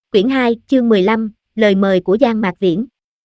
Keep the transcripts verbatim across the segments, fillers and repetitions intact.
Quyển hai, chương mười lăm, lời mời của Giang Mạc Viễn.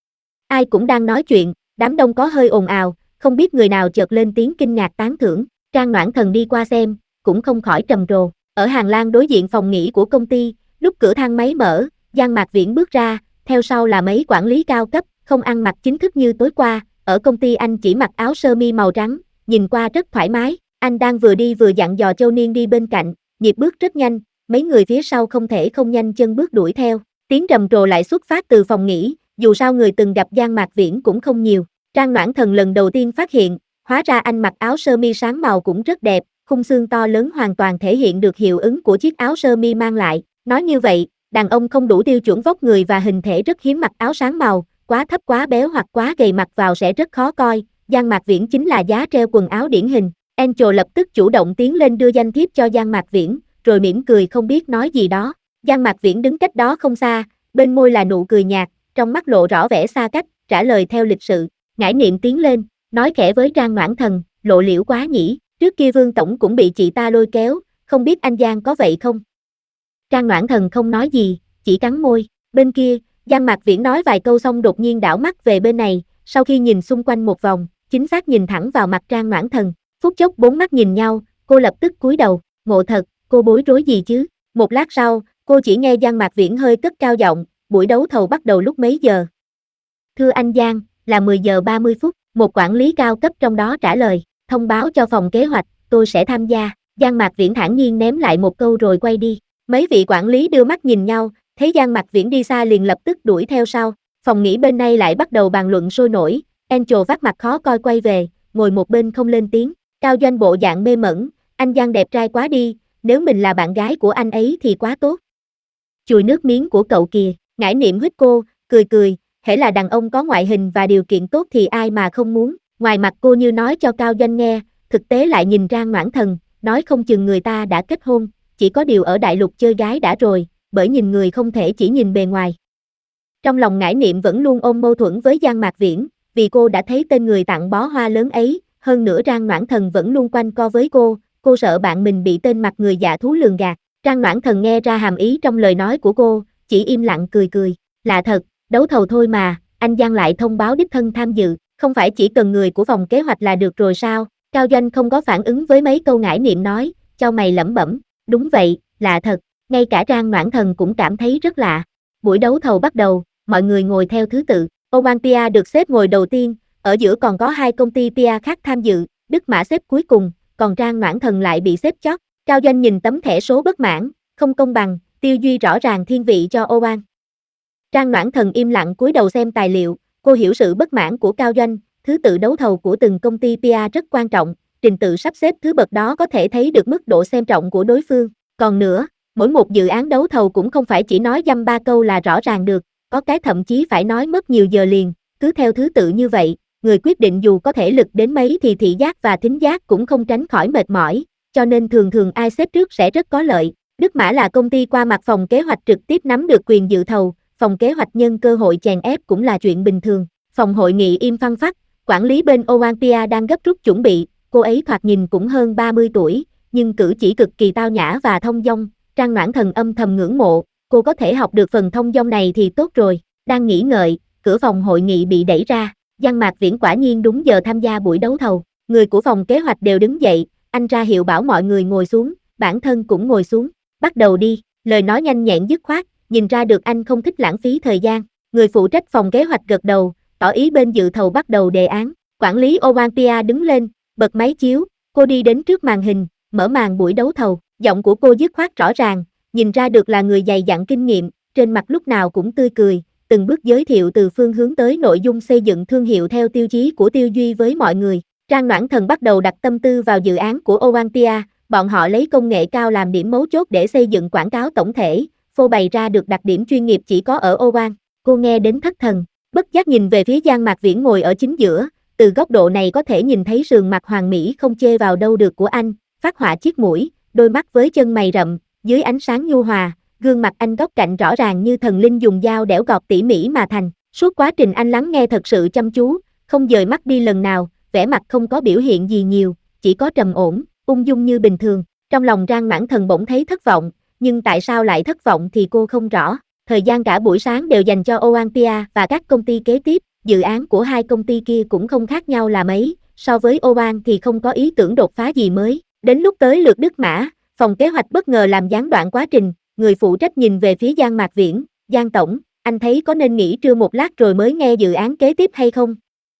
Ai cũng đang nói chuyện, đám đông có hơi ồn ào, không biết người nào chợt lên tiếng kinh ngạc tán thưởng. Trang Noãn Thần đi qua xem, cũng không khỏi trầm trồ. Ở hành lang đối diện phòng nghỉ của công ty, lúc cửa thang máy mở, Giang Mạc Viễn bước ra, theo sau là mấy quản lý cao cấp, không ăn mặc chính thức như tối qua. Ở công ty anh chỉ mặc áo sơ mi màu trắng, nhìn qua rất thoải mái. Anh đang vừa đi vừa dặn dò Châu Niên đi bên cạnh, nhịp bước rất nhanh. Mấy người phía sau không thể không nhanh chân bước đuổi theo. Tiếng trầm trồ lại xuất phát từ phòng nghỉ, dù sao người từng gặp Giang Mạc Viễn cũng không nhiều. Trang Noãn Thần lần đầu tiên phát hiện, hóa ra anh mặc áo sơ mi sáng màu cũng rất đẹp, khung xương to lớn hoàn toàn thể hiện được hiệu ứng của chiếc áo sơ mi mang lại. Nói như vậy, đàn ông không đủ tiêu chuẩn vóc người và hình thể rất hiếm mặc áo sáng màu, quá thấp quá béo hoặc quá gầy mặc vào sẽ rất khó coi. Giang Mạc Viễn chính là giá treo quần áo điển hình. Angel lập tức chủ động tiến lên đưa danh thiếp cho Giang Mạc Viễn, rồi mỉm cười không biết nói gì đó. Giang Mạc Viễn đứng cách đó không xa, bên môi là nụ cười nhạt, trong mắt lộ rõ vẻ xa cách, trả lời theo lịch sự. Ngải Niệm tiến lên, nói khẽ với Trang Noãn Thần, lộ liễu quá nhỉ, trước kia Vương Tổng cũng bị chị ta lôi kéo, không biết anh Giang có vậy không? Trang Noãn Thần không nói gì, chỉ cắn môi. Bên kia, Giang Mạc Viễn nói vài câu xong đột nhiên đảo mắt về bên này, sau khi nhìn xung quanh một vòng, chính xác nhìn thẳng vào mặt Trang Noãn Thần. Phút chốc bốn mắt nhìn nhau, cô lập tức cúi đầu, ngộ thật, cô bối rối gì chứ? Một lát sau, cô chỉ nghe Giang Mạc Viễn hơi cất cao giọng, buổi đấu thầu bắt đầu lúc mấy giờ? Thưa anh Giang, là mười giờ ba mươi phút, một quản lý cao cấp trong đó trả lời, thông báo cho phòng kế hoạch, tôi sẽ tham gia. Giang Mạc Viễn thản nhiên ném lại một câu rồi quay đi. Mấy vị quản lý đưa mắt nhìn nhau, thấy Giang Mạc Viễn đi xa liền lập tức đuổi theo sau. Phòng nghỉ bên này lại bắt đầu bàn luận sôi nổi. Angel vắt mặt khó coi quay về, ngồi một bên không lên tiếng. Cao Doanh bộ dạng mê mẩn, anh Giang đẹp trai quá đi, nếu mình là bạn gái của anh ấy thì quá tốt. Chùi nước miếng của cậu kìa. Ngải Niệm huýt cô, cười cười, hễ là đàn ông có ngoại hình và điều kiện tốt thì ai mà không muốn. Ngoài mặt cô như nói cho Cao Doanh nghe, thực tế lại nhìn Trang Noãn Thần, nói không chừng người ta đã kết hôn, chỉ có điều ở đại lục chơi gái đã rồi, bởi nhìn người không thể chỉ nhìn bề ngoài. Trong lòng Ngải Niệm vẫn luôn ôm mâu thuẫn với Giang Mạc Viễn, vì cô đã thấy tên người tặng bó hoa lớn ấy, hơn nữa Trang Noãn Thần vẫn luôn quanh co với cô, cô sợ bạn mình bị tên mặt người dạ thú lường gạt. Trang Noãn Thần nghe ra hàm ý trong lời nói của cô, chỉ im lặng cười cười, lạ thật, đấu thầu thôi mà, anh Giang lại thông báo đích thân tham dự, không phải chỉ cần người của phòng kế hoạch là được rồi sao? Cao Doanh không có phản ứng với mấy câu Ngải Niệm nói, chau mày lẩm bẩm, đúng vậy, lạ thật, ngay cả Trang Noãn Thần cũng cảm thấy rất lạ. Buổi đấu thầu bắt đầu, mọi người ngồi theo thứ tự, Omanpia được xếp ngồi đầu tiên, ở giữa còn có hai công ty pê e khác tham dự, Đức Mã xếp cuối cùng, còn Trang Noãn Thần lại bị xếp chót. Cao Doanh nhìn tấm thẻ số bất mãn, không công bằng, Tiêu Duy rõ ràng thiên vị cho Oman. Trang Noãn Thần im lặng cúi đầu xem tài liệu, cô hiểu sự bất mãn của Cao Doanh, thứ tự đấu thầu của từng công ty pê e rất quan trọng, trình tự sắp xếp thứ bậc đó có thể thấy được mức độ xem trọng của đối phương. Còn nữa, mỗi một dự án đấu thầu cũng không phải chỉ nói dăm ba câu là rõ ràng được, có cái thậm chí phải nói mất nhiều giờ liền, cứ theo thứ tự như vậy, người quyết định dù có thể lực đến mấy thì thị giác và thính giác cũng không tránh khỏi mệt mỏi, cho nên thường thường ai xếp trước sẽ rất có lợi. Đức Mã là công ty qua mặt phòng kế hoạch trực tiếp nắm được quyền dự thầu, phòng kế hoạch nhân cơ hội chèn ép cũng là chuyện bình thường. Phòng hội nghị im phăng phắc, quản lý bên Omanpia đang gấp rút chuẩn bị, cô ấy thoạt nhìn cũng hơn ba mươi tuổi, nhưng cử chỉ cực kỳ tao nhã và thông dong. Trang Noãn Thần âm thầm ngưỡng mộ, cô có thể học được phần thông dong này thì tốt rồi. Đang nghĩ ngợi, cửa phòng hội nghị bị đẩy ra, Giang Mạc Viễn quả nhiên đúng giờ tham gia buổi đấu thầu. Người của phòng kế hoạch đều đứng dậy, anh ra hiệu bảo mọi người ngồi xuống, bản thân cũng ngồi xuống. Bắt đầu đi, lời nói nhanh nhẹn dứt khoát, nhìn ra được anh không thích lãng phí thời gian. Người phụ trách phòng kế hoạch gật đầu, tỏ ý bên dự thầu bắt đầu đề án. Quản lý Omanpia đứng lên, bật máy chiếu, cô đi đến trước màn hình, mở màn buổi đấu thầu. Giọng của cô dứt khoát rõ ràng, nhìn ra được là người dày dặn kinh nghiệm, trên mặt lúc nào cũng tươi cười, từng bước giới thiệu từ phương hướng tới nội dung xây dựng thương hiệu theo tiêu chí của Tiêu Duy với mọi người. Trang Noãn Thần bắt đầu đặt tâm tư vào dự án của Omanpia, bọn họ lấy công nghệ cao làm điểm mấu chốt để xây dựng quảng cáo tổng thể, phô bày ra được đặc điểm chuyên nghiệp chỉ có ở Oman. Cô nghe đến thất thần, bất giác nhìn về phía Giang Mạc Viễn ngồi ở chính giữa, từ góc độ này có thể nhìn thấy sườn mặt hoàn mỹ không chê vào đâu được của anh, phác họa chiếc mũi, đôi mắt với chân mày rậm, dưới ánh sáng nhu hòa, gương mặt anh góc cạnh rõ ràng như thần linh dùng dao đẽo gọt tỉ mỉ mà thành. Suốt quá trình anh lắng nghe thật sự chăm chú, không dời mắt đi lần nào, vẻ mặt không có biểu hiện gì nhiều, chỉ có trầm ổn, ung dung như bình thường. Trong lòng Trang Noãn Thần bỗng thấy thất vọng, nhưng tại sao lại thất vọng thì cô không rõ. Thời gian cả buổi sáng đều dành cho Olympia và các công ty kế tiếp, dự án của hai công ty kia cũng không khác nhau là mấy, so với Oban thì không có ý tưởng đột phá gì mới. Đến lúc tới lượt Đức Mã, phòng kế hoạch bất ngờ làm gián đoạn quá trình, người phụ trách nhìn về phía Giang Mạc Viễn, Giang Tổng, anh thấy có nên nghỉ trưa một lát rồi mới nghe dự án kế tiếp hay không?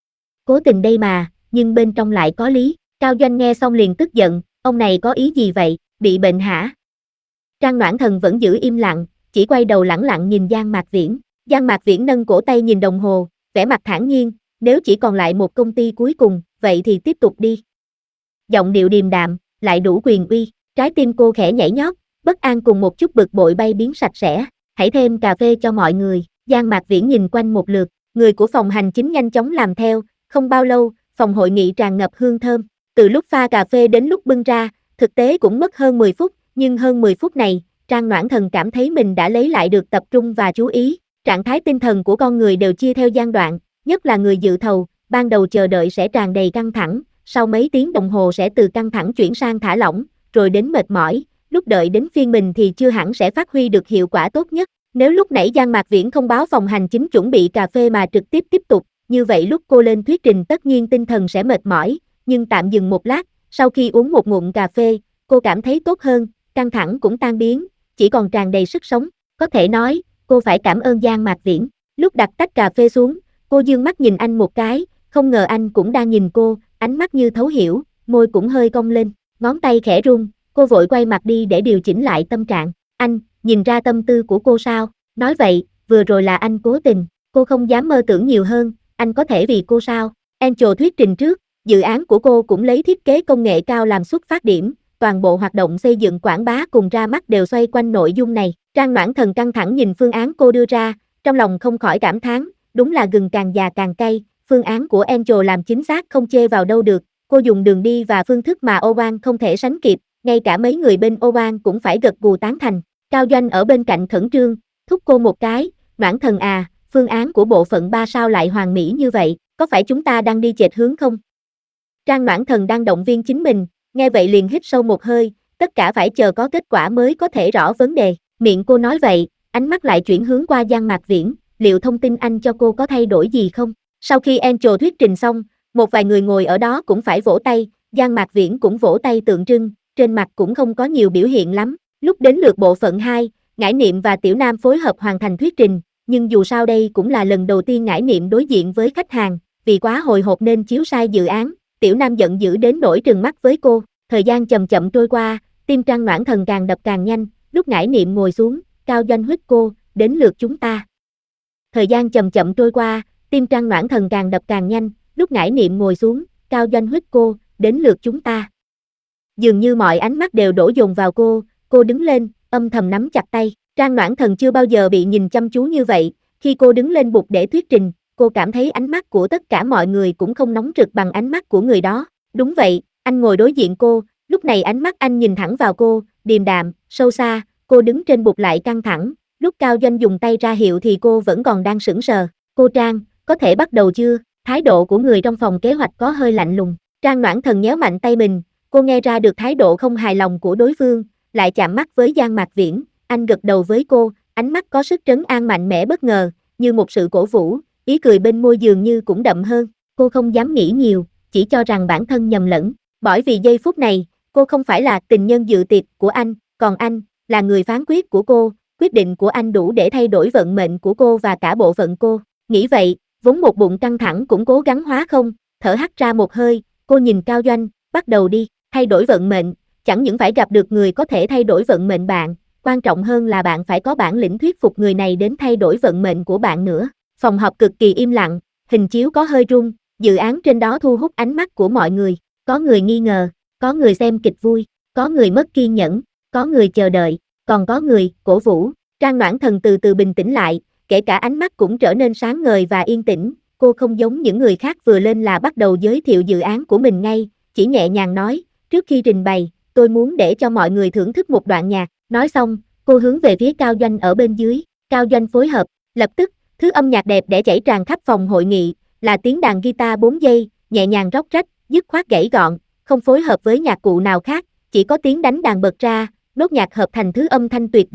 Cố tình đây mà, nhưng bên trong lại có lý. Cao Doanh nghe xong liền tức giận, ông này có ý gì vậy, bị bệnh hả? Trang Noãn Thần vẫn giữ im lặng, chỉ quay đầu lẳng lặng nhìn Giang Mạc Viễn. Giang Mạc Viễn nâng cổ tay nhìn đồng hồ, vẻ mặt thản nhiên, nếu chỉ còn lại một công ty cuối cùng, vậy thì tiếp tục đi. Giọng điệu điềm đạm, lại đủ quyền uy, trái tim cô khẽ nhảy nhót, bất an cùng một chút bực bội bay biến sạch sẽ. Hãy thêm cà phê cho mọi người. Giang Mạc Viễn nhìn quanh một lượt, người của phòng hành chính nhanh chóng làm theo, không bao lâu, phòng hội nghị tràn ngập hương thơm. Từ lúc pha cà phê đến lúc bưng ra, thực tế cũng mất hơn mười phút, nhưng hơn mười phút này, Trang Noãn Thần cảm thấy mình đã lấy lại được tập trung và chú ý. Trạng thái tinh thần của con người đều chia theo giai đoạn, nhất là người dự thầu, ban đầu chờ đợi sẽ tràn đầy căng thẳng, sau mấy tiếng đồng hồ sẽ từ căng thẳng chuyển sang thả lỏng, rồi đến mệt mỏi, lúc đợi đến phiên mình thì chưa hẳn sẽ phát huy được hiệu quả tốt nhất. Nếu lúc nãy Giang Mạc Viễn không báo phòng hành chính chuẩn bị cà phê mà trực tiếp tiếp tục, như vậy lúc cô lên thuyết trình tất nhiên tinh thần sẽ mệt mỏi, nhưng tạm dừng một lát, sau khi uống một ngụm cà phê, cô cảm thấy tốt hơn, căng thẳng cũng tan biến, chỉ còn tràn đầy sức sống. Có thể nói, cô phải cảm ơn Giang Mạc Viễn. Lúc đặt tách cà phê xuống, cô dương mắt nhìn anh một cái, không ngờ anh cũng đang nhìn cô, ánh mắt như thấu hiểu, môi cũng hơi cong lên, ngón tay khẽ run, cô vội quay mặt đi để điều chỉnh lại tâm trạng. Anh, nhìn ra tâm tư của cô sao? Nói vậy, vừa rồi là anh cố tình, cô không dám mơ tưởng nhiều hơn, anh có thể vì cô sao? Angel thuyết trình trước, dự án của cô cũng lấy thiết kế công nghệ cao làm xuất phát điểm, toàn bộ hoạt động xây dựng quảng bá cùng ra mắt đều xoay quanh nội dung này. Trang Noãn Thần căng thẳng nhìn phương án cô đưa ra, trong lòng không khỏi cảm thán, đúng là gừng càng già càng cay, phương án của Angel làm chính xác không chê vào đâu được, cô dùng đường đi và phương thức mà Oban không thể sánh kịp, ngay cả mấy người bên Oban cũng phải gật gù tán thành. Cao Doanh ở bên cạnh khẩn trương, thúc cô một cái, Noãn Thần à, phương án của bộ phận ba sao lại hoàn mỹ như vậy, có phải chúng ta đang đi chệch hướng không? Trang Noãn Thần đang động viên chính mình, nghe vậy liền hít sâu một hơi, tất cả phải chờ có kết quả mới có thể rõ vấn đề. Miệng cô nói vậy, ánh mắt lại chuyển hướng qua Giang Mạc Viễn, liệu thông tin anh cho cô có thay đổi gì không? Sau khi Angel thuyết trình xong, một vài người ngồi ở đó cũng phải vỗ tay, Giang Mạc Viễn cũng vỗ tay tượng trưng, trên mặt cũng không có nhiều biểu hiện lắm. Lúc đến lượt bộ phận hai, Ngải Niệm và Tiểu Nam phối hợp hoàn thành thuyết trình, nhưng dù sao đây cũng là lần đầu tiên Ngải Niệm đối diện với khách hàng, vì quá hồi hộp nên chiếu sai dự án, Tiểu Nam giận dữ đến nỗi trừng mắt với cô. Thời gian chậm chậm trôi qua, tim Trang Noãn Thần càng đập càng nhanh, lúc Ngải Niệm ngồi xuống, Cao Doanh huýt cô, đến lượt chúng ta. Thời gian chậm chậm trôi qua, tim Trang Noãn Thần càng đập càng nhanh, lúc Ngải Niệm ngồi xuống, Cao Doanh huýt cô, đến lượt chúng ta. Dường như mọi ánh mắt đều đổ dồn vào cô, cô đứng lên, âm thầm nắm chặt tay. Trang Noãn Thần chưa bao giờ bị nhìn chăm chú như vậy, khi cô đứng lên bục để thuyết trình, cô cảm thấy ánh mắt của tất cả mọi người cũng không nóng rực bằng ánh mắt của người đó. Đúng vậy, anh ngồi đối diện cô, lúc này ánh mắt anh nhìn thẳng vào cô, điềm đạm, sâu xa, cô đứng trên bục lại căng thẳng, lúc Cao Doanh dùng tay ra hiệu thì cô vẫn còn đang sững sờ. Cô Trang, có thể bắt đầu chưa? Thái độ của người trong phòng kế hoạch có hơi lạnh lùng. Trang Noãn Thần nhéo mạnh tay mình, cô nghe ra được thái độ không hài lòng của đối phương, lại chạm mắt với Giang Mạc Viễn, anh gật đầu với cô, ánh mắt có sức trấn an mạnh mẽ bất ngờ, như một sự cổ vũ, ý cười bên môi dường như cũng đậm hơn. Cô không dám nghĩ nhiều, chỉ cho rằng bản thân nhầm lẫn, bởi vì giây phút này, cô không phải là tình nhân dự tiệc của anh, còn anh là người phán quyết của cô, quyết định của anh đủ để thay đổi vận mệnh của cô và cả bộ phận cô. Nghĩ vậy, vốn một bụng căng thẳng cũng cố gắng hóa không, thở hắt ra một hơi, cô nhìn Cao Doanh, bắt đầu đi, thay đổi vận mệnh, chẳng những phải gặp được người có thể thay đổi vận mệnh bạn, quan trọng hơn là bạn phải có bản lĩnh thuyết phục người này đến thay đổi vận mệnh của bạn nữa. Phòng họp cực kỳ im lặng, hình chiếu có hơi rung, dự án trên đó thu hút ánh mắt của mọi người, có người nghi ngờ, có người xem kịch vui, có người mất kiên nhẫn, có người chờ đợi, còn có người cổ vũ. Trang Noãn Thần từ từ bình tĩnh lại, kể cả ánh mắt cũng trở nên sáng ngời và yên tĩnh, cô không giống những người khác vừa lên là bắt đầu giới thiệu dự án của mình ngay, chỉ nhẹ nhàng nói, trước khi trình bày, tôi muốn để cho mọi người thưởng thức một đoạn nhạc. Nói xong, cô hướng về phía Cao Doanh ở bên dưới, Cao Doanh phối hợp, lập tức, thứ âm nhạc đẹp để chảy tràn khắp phòng hội nghị, là tiếng đàn guitar bốn giây, nhẹ nhàng róc rách, dứt khoát gãy gọn, không phối hợp với nhạc cụ nào khác, chỉ có tiếng đánh đàn bật ra, nốt nhạc hợp thành thứ âm thanh tuyệt diệu,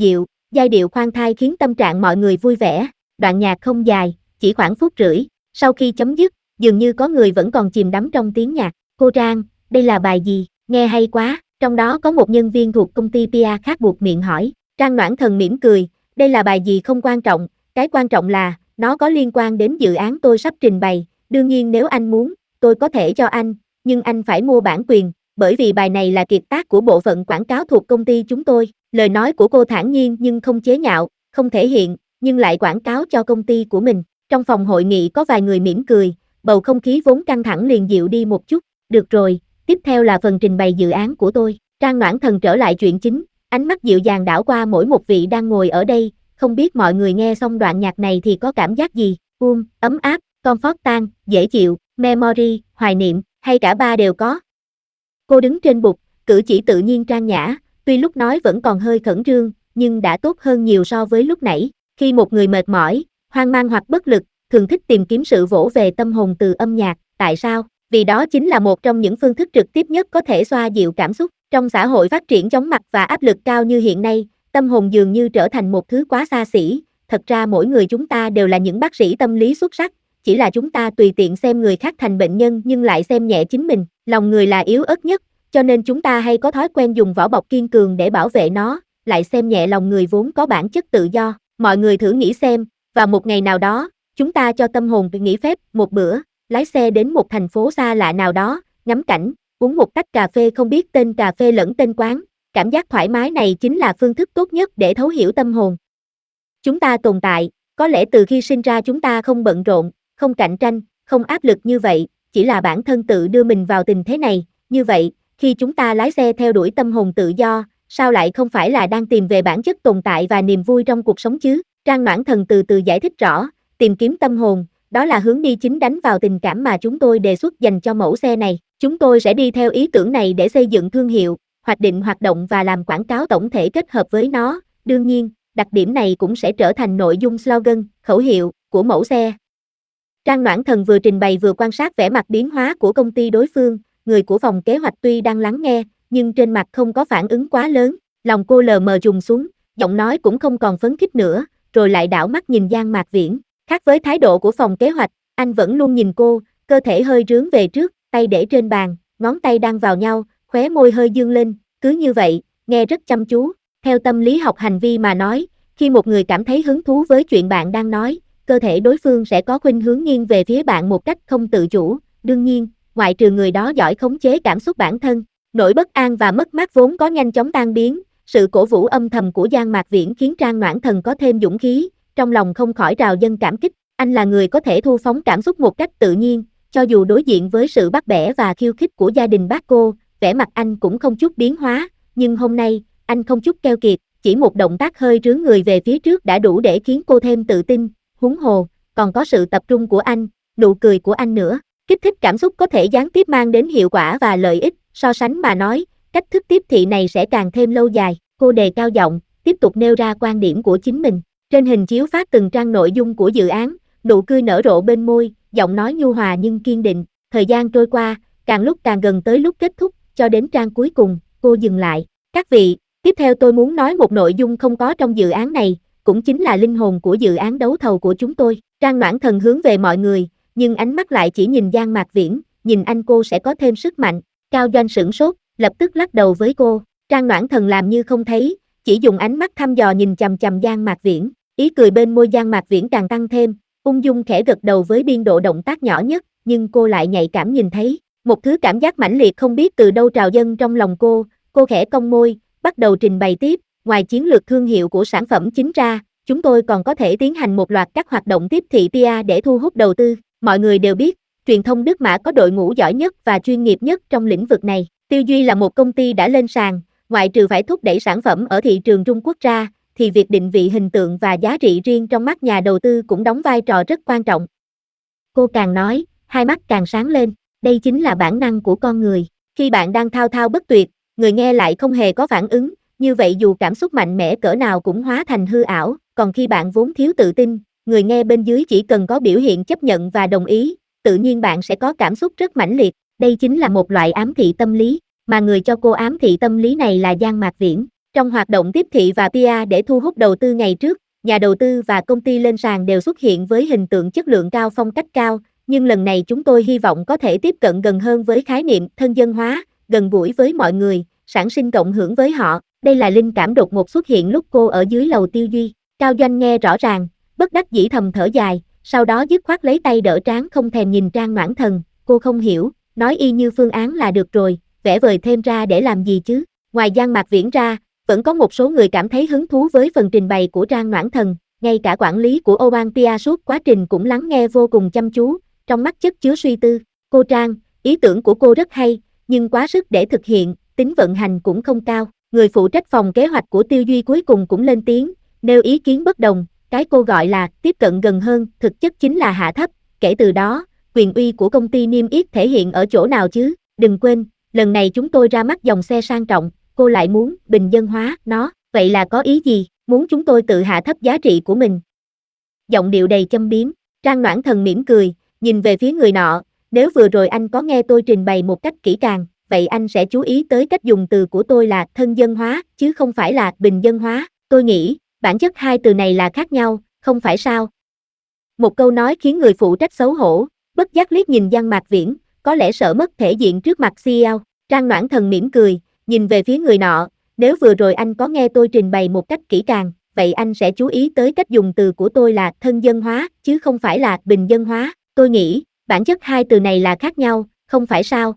giai điệu khoan thai khiến tâm trạng mọi người vui vẻ, đoạn nhạc không dài, chỉ khoảng phút rưỡi, sau khi chấm dứt, dường như có người vẫn còn chìm đắm trong tiếng nhạc. Cô Trang, đây là bài gì, nghe hay quá, trong đó có một nhân viên thuộc công ty pê e khác buộc miệng hỏi. Trang Noãn Thần mỉm cười, đây là bài gì không quan trọng, cái quan trọng là, nó có liên quan đến dự án tôi sắp trình bày, đương nhiên nếu anh muốn, tôi có thể cho anh, nhưng anh phải mua bản quyền, bởi vì bài này là kiệt tác của bộ phận quảng cáo thuộc công ty chúng tôi. Lời nói của cô thản nhiên nhưng không chế nhạo, không thể hiện, nhưng lại quảng cáo cho công ty của mình. Trong phòng hội nghị có vài người mỉm cười, bầu không khí vốn căng thẳng liền dịu đi một chút. Được rồi, tiếp theo là phần trình bày dự án của tôi. Trang Noãn Thần trở lại chuyện chính, ánh mắt dịu dàng đảo qua mỗi một vị đang ngồi ở đây, không biết mọi người nghe xong đoạn nhạc này thì có cảm giác gì? Um, ấm áp, comfort tan, dễ chịu, memory, hoài niệm, hay cả ba đều có. Cô đứng trên bục, cử chỉ tự nhiên trang nhã, tuy lúc nói vẫn còn hơi khẩn trương, nhưng đã tốt hơn nhiều so với lúc nãy. Khi một người mệt mỏi, hoang mang hoặc bất lực, thường thích tìm kiếm sự vỗ về tâm hồn từ âm nhạc. Tại sao? Vì đó chính là một trong những phương thức trực tiếp nhất có thể xoa dịu cảm xúc. Trong xã hội phát triển chóng mặt và áp lực cao như hiện nay, tâm hồn dường như trở thành một thứ quá xa xỉ. Thật ra mỗi người chúng ta đều là những bác sĩ tâm lý xuất sắc, chỉ là chúng ta tùy tiện xem người khác thành bệnh nhân nhưng lại xem nhẹ chính mình. Lòng người là yếu ớt nhất, cho nên chúng ta hay có thói quen dùng vỏ bọc kiên cường để bảo vệ nó, lại xem nhẹ lòng người vốn có bản chất tự do. Mọi người thử nghĩ xem, vào một ngày nào đó, chúng ta cho tâm hồn nghỉ phép một bữa, lái xe đến một thành phố xa lạ nào đó, ngắm cảnh, uống một tách cà phê không biết tên cà phê lẫn tên quán. Cảm giác thoải mái này chính là phương thức tốt nhất để thấu hiểu tâm hồn. Chúng ta tồn tại, có lẽ từ khi sinh ra chúng ta không bận rộn, không cạnh tranh, không áp lực như vậy, chỉ là bản thân tự đưa mình vào tình thế này. Như vậy, khi chúng ta lái xe theo đuổi tâm hồn tự do, sao lại không phải là đang tìm về bản chất tồn tại và niềm vui trong cuộc sống chứ? Trang Noãn Thần từ từ giải thích rõ, tìm kiếm tâm hồn, đó là hướng đi chính đánh vào tình cảm mà chúng tôi đề xuất dành cho mẫu xe này. Chúng tôi sẽ đi theo ý tưởng này để xây dựng thương hiệu, hoạch định hoạt động và làm quảng cáo tổng thể kết hợp với nó. Đương nhiên, đặc điểm này cũng sẽ trở thành nội dung slogan, khẩu hiệu của mẫu xe. Trang Noãn Thần vừa trình bày vừa quan sát vẻ mặt biến hóa của công ty đối phương, người của phòng kế hoạch tuy đang lắng nghe, nhưng trên mặt không có phản ứng quá lớn, lòng cô lờ mờ trùng xuống, giọng nói cũng không còn phấn khích nữa, rồi lại đảo mắt nhìn Giang Mạc Viễn. Khác với thái độ của phòng kế hoạch, anh vẫn luôn nhìn cô, cơ thể hơi rướn về trước, tay để trên bàn, ngón tay đang vào nhau, khóe môi hơi dương lên, cứ như vậy, nghe rất chăm chú. Theo tâm lý học hành vi mà nói, khi một người cảm thấy hứng thú với chuyện bạn đang nói, cơ thể đối phương sẽ có khuynh hướng nghiêng về phía bạn một cách không tự chủ. Đương nhiên, ngoại trừ người đó giỏi khống chế cảm xúc bản thân, nỗi bất an và mất mát vốn có nhanh chóng tan biến. Sự cổ vũ âm thầm của Giang Mạc Viễn khiến Trang Noãn Thần có thêm dũng khí, trong lòng không khỏi trào dâng cảm kích. Anh là người có thể thu phóng cảm xúc một cách tự nhiên, cho dù đối diện với sự bắt bẻ và khiêu khích của gia đình bác cô, vẻ mặt anh cũng không chút biến hóa, nhưng hôm nay, anh không chút keo kiệt, chỉ một động tác hơi rướn người về phía trước đã đủ để khiến cô thêm tự tin, huống hồ, còn có sự tập trung của anh, nụ cười của anh nữa. Kích thích cảm xúc có thể gián tiếp mang đến hiệu quả và lợi ích, so sánh mà nói, cách thức tiếp thị này sẽ càng thêm lâu dài. Cô đề cao giọng, tiếp tục nêu ra quan điểm của chính mình. Trên hình chiếu phát từng trang nội dung của dự án, nụ cười nở rộ bên môi, giọng nói nhu hòa nhưng kiên định. Thời gian trôi qua, càng lúc càng gần tới lúc kết thúc, cho đến trang cuối cùng, cô dừng lại. Các vị, tiếp theo tôi muốn nói một nội dung không có trong dự án này, cũng chính là linh hồn của dự án đấu thầu của chúng tôi. Trang Noãn Thần hướng về mọi người, nhưng ánh mắt lại chỉ nhìn Giang Mạc Viễn, nhìn anh cô sẽ có thêm sức mạnh. Cao Doanh sửng sốt, lập tức lắc đầu với cô. Trang Noãn Thần làm như không thấy, chỉ dùng ánh mắt thăm dò nhìn chằm chằm Giang Mạc Viễn. Ý cười bên môi Giang Mạc Viễn càng tăng thêm, ung dung khẽ gật đầu với biên độ động tác nhỏ nhất, nhưng cô lại nhạy cảm nhìn thấy một thứ cảm giác mãnh liệt không biết từ đâu trào dâng trong lòng cô. Cô khẽ cong môi, bắt đầu trình bày tiếp. Ngoài chiến lược thương hiệu của sản phẩm chính ra, chúng tôi còn có thể tiến hành một loạt các hoạt động tiếp thị pê e để thu hút đầu tư. Mọi người đều biết, truyền thông Đức Mã có đội ngũ giỏi nhất và chuyên nghiệp nhất trong lĩnh vực này. Tiêu Duy là một công ty đã lên sàn, ngoại trừ phải thúc đẩy sản phẩm ở thị trường Trung Quốc ra, thì việc định vị hình tượng và giá trị riêng trong mắt nhà đầu tư cũng đóng vai trò rất quan trọng. Cô càng nói, hai mắt càng sáng lên, đây chính là bản năng của con người. Khi bạn đang thao thao bất tuyệt, người nghe lại không hề có phản ứng, như vậy dù cảm xúc mạnh mẽ cỡ nào cũng hóa thành hư ảo, còn khi bạn vốn thiếu tự tin, người nghe bên dưới chỉ cần có biểu hiện chấp nhận và đồng ý, tự nhiên bạn sẽ có cảm xúc rất mãnh liệt. Đây chính là một loại ám thị tâm lý, mà người cho cô ám thị tâm lý này là Giang Mạc Viễn. Trong hoạt động tiếp thị và pê e để thu hút đầu tư ngày trước, nhà đầu tư và công ty lên sàn đều xuất hiện với hình tượng chất lượng cao, phong cách cao, nhưng lần này chúng tôi hy vọng có thể tiếp cận gần hơn với khái niệm thân dân hóa, gần gũi với mọi người, sản sinh cộng hưởng với họ. Đây là linh cảm đột ngột xuất hiện lúc cô ở dưới lầu Tiêu Duy. Cao Doanh nghe rõ ràng, bất đắc dĩ thầm thở dài, sau đó dứt khoát lấy tay đỡ trán không thèm nhìn Trang Noãn Thần. Cô không hiểu, nói y như phương án là được rồi, vẽ vời thêm ra để làm gì chứ? Ngoài Giang Mạc Viễn ra, vẫn có một số người cảm thấy hứng thú với phần trình bày của Trang Noãn Thần, ngay cả quản lý của Oban pê e suốt quá trình cũng lắng nghe vô cùng chăm chú, trong mắt chất chứa suy tư. Cô Trang, ý tưởng của cô rất hay, nhưng quá sức để thực hiện, tính vận hành cũng không cao. Người phụ trách phòng kế hoạch của Tiêu Duy cuối cùng cũng lên tiếng, nêu ý kiến bất đồng, cái cô gọi là tiếp cận gần hơn, thực chất chính là hạ thấp, kể từ đó, quyền uy của công ty niêm yết thể hiện ở chỗ nào chứ? Đừng quên, lần này chúng tôi ra mắt dòng xe sang trọng, cô lại muốn bình dân hóa nó, vậy là có ý gì, muốn chúng tôi tự hạ thấp giá trị của mình? Giọng điệu đầy châm biếm, Trang Noãn Thần mỉm cười, nhìn về phía người nọ, nếu vừa rồi anh có nghe tôi trình bày một cách kỹ càng, vậy anh sẽ chú ý tới cách dùng từ của tôi là thân dân hóa, chứ không phải là bình dân hóa. Tôi nghĩ, bản chất hai từ này là khác nhau, không phải sao? Một câu nói khiến người phụ trách xấu hổ, bất giác liếc nhìn Giang Mạc Viễn, có lẽ sợ mất thể diện trước mặt xê e ô. Trang Noãn Thần mỉm cười, nhìn về phía người nọ, nếu vừa rồi anh có nghe tôi trình bày một cách kỹ càng, vậy anh sẽ chú ý tới cách dùng từ của tôi là thân dân hóa, chứ không phải là bình dân hóa. Tôi nghĩ, bản chất hai từ này là khác nhau, không phải sao?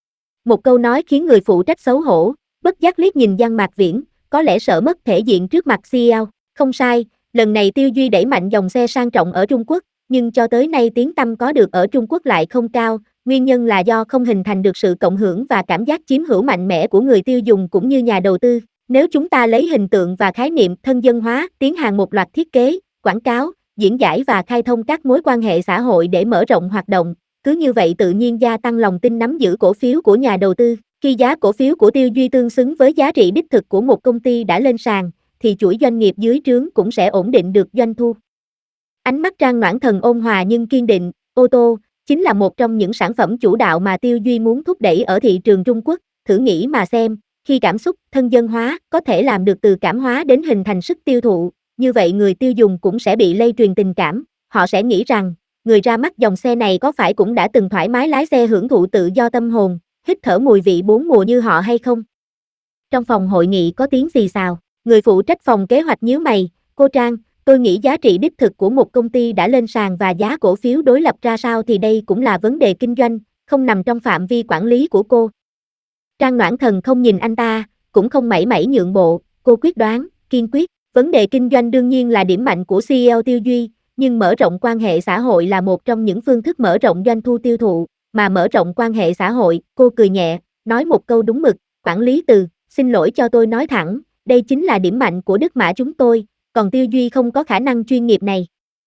Một câu nói khiến người phụ trách xấu hổ, bất giác liếc nhìn Giang Mạc Viễn, có lẽ sợ mất thể diện trước mặt xê e ô. Không sai, lần này Tiêu Duy đẩy mạnh dòng xe sang trọng ở Trung Quốc, nhưng cho tới nay tiếng tăm có được ở Trung Quốc lại không cao, nguyên nhân là do không hình thành được sự cộng hưởng và cảm giác chiếm hữu mạnh mẽ của người tiêu dùng cũng như nhà đầu tư. Nếu chúng ta lấy hình tượng và khái niệm thân dân hóa tiến hành một loạt thiết kế, quảng cáo, diễn giải và khai thông các mối quan hệ xã hội để mở rộng hoạt động, cứ như vậy tự nhiên gia tăng lòng tin nắm giữ cổ phiếu của nhà đầu tư. Khi giá cổ phiếu của Tiêu Duy tương xứng với giá trị đích thực của một công ty đã lên sàn, thì chuỗi doanh nghiệp dưới trướng cũng sẽ ổn định được doanh thu. Ánh mắt Trang Noãn Thần ôn hòa nhưng kiên định, ô tô chính là một trong những sản phẩm chủ đạo mà Tiêu Duy muốn thúc đẩy ở thị trường Trung Quốc. Thử nghĩ mà xem, khi cảm xúc thân dân hóa có thể làm được từ cảm hóa đến hình thành sức tiêu thụ, như vậy người tiêu dùng cũng sẽ bị lây truyền tình cảm, họ sẽ nghĩ rằng, người ra mắt dòng xe này có phải cũng đã từng thoải mái lái xe hưởng thụ tự do tâm hồn, hít thở mùi vị bốn mùa như họ hay không? Trong phòng hội nghị có tiếng xì xào, người phụ trách phòng kế hoạch nhíu mày, cô Trang, tôi nghĩ giá trị đích thực của một công ty đã lên sàn và giá cổ phiếu đối lập ra sao thì đây cũng là vấn đề kinh doanh, không nằm trong phạm vi quản lý của cô. Trang Noãn Thần không nhìn anh ta, cũng không mảy mảy nhượng bộ, cô quyết đoán, kiên quyết, vấn đề kinh doanh đương nhiên là điểm mạnh của xê e ô Tiêu Duy, nhưng mở rộng quan hệ xã hội là một trong những phương thức mở rộng doanh thu tiêu thụ, mà mở rộng quan hệ xã hội, cô cười nhẹ, nói một câu đúng mực, quản lý từ, xin lỗi cho tôi nói thẳng, đây chính là điểm mạnh của Đức Mã chúng tôi, còn Tiêu Duy không có khả năng chuyên nghiệp này.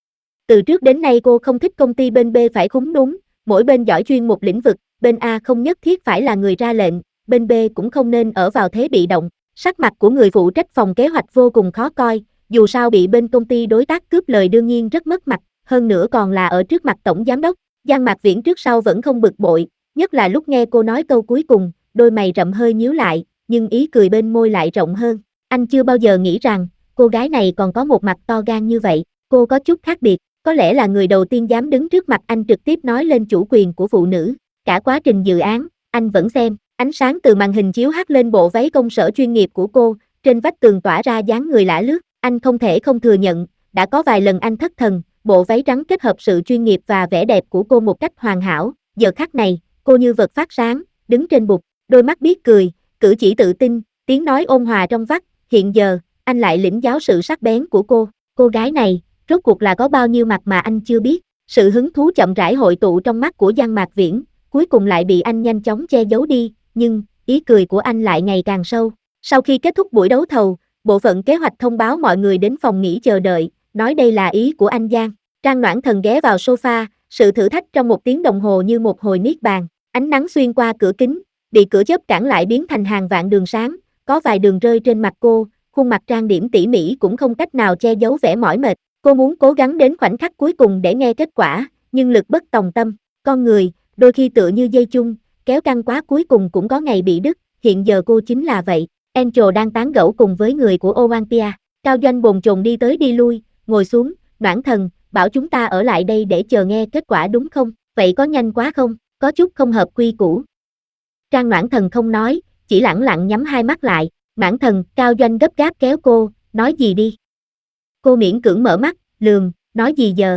Từ trước đến nay cô không thích công ty bên B phải khúng đúng, mỗi bên giỏi chuyên một lĩnh vực, bên A không nhất thiết phải là người ra lệnh, bên B cũng không nên ở vào thế bị động. Sắc mặt của người phụ trách phòng kế hoạch vô cùng khó coi, dù sao bị bên công ty đối tác cướp lời đương nhiên rất mất mặt, hơn nữa còn là ở trước mặt tổng giám đốc. Giang Mạc Viễn trước sau vẫn không bực bội, nhất là lúc nghe cô nói câu cuối cùng, đôi mày rậm hơi nhíu lại, nhưng ý cười bên môi lại rộng hơn. Anh chưa bao giờ nghĩ rằng, cô gái này còn có một mặt to gan như vậy, cô có chút khác biệt, có lẽ là người đầu tiên dám đứng trước mặt anh trực tiếp nói lên chủ quyền của phụ nữ. Cả quá trình dự án, anh vẫn xem, ánh sáng từ màn hình chiếu hắt lên bộ váy công sở chuyên nghiệp của cô, trên vách tường tỏa ra dáng người lả lướt, anh không thể không thừa nhận, đã có vài lần anh thất thần, bộ váy trắng kết hợp sự chuyên nghiệp và vẻ đẹp của cô một cách hoàn hảo, giờ khắc này, cô như vật phát sáng, đứng trên bục, đôi mắt biết cười, cử chỉ tự tin, tiếng nói ôn hòa trong vắt, hiện giờ, anh lại lĩnh giáo sự sắc bén của cô, cô gái này, rốt cuộc là có bao nhiêu mặt mà anh chưa biết, sự hứng thú chậm rãi hội tụ trong mắt của Giang Mạc Viễn, cuối cùng lại bị anh nhanh chóng che giấu đi, nhưng, ý cười của anh lại ngày càng sâu. Sau khi kết thúc buổi đấu thầu, bộ phận kế hoạch thông báo mọi người đến phòng nghỉ chờ đợi, nói đây là ý của anh Giang. Trang Noãn Thần ghé vào sofa, sự thử thách trong một tiếng đồng hồ như một hồi niết bàn, ánh nắng xuyên qua cửa kính, bị cửa chớp cản lại biến thành hàng vạn đường sáng, có vài đường rơi trên mặt cô, khuôn mặt trang điểm tỉ mỉ cũng không cách nào che giấu vẻ mỏi mệt, cô muốn cố gắng đến khoảnh khắc cuối cùng để nghe kết quả, nhưng lực bất tòng tâm, con người, đôi khi tựa như dây chung, kéo căng quá cuối cùng cũng có ngày bị đứt, hiện giờ cô chính là vậy. Angel đang tán gẫu cùng với người của Olympia. Cao Doanh bồn chồn đi tới đi lui, ngồi xuống, Noãn Thần, bảo chúng ta ở lại đây để chờ nghe kết quả đúng không? Vậy có nhanh quá không? Có chút không hợp quy củ. Trang Noãn Thần không nói, chỉ lẳng lặng nhắm hai mắt lại. Noãn Thần, Cao Doanh gấp gáp kéo cô, nói gì đi. Cô miễn cưỡng mở mắt, lườm, nói gì giờ?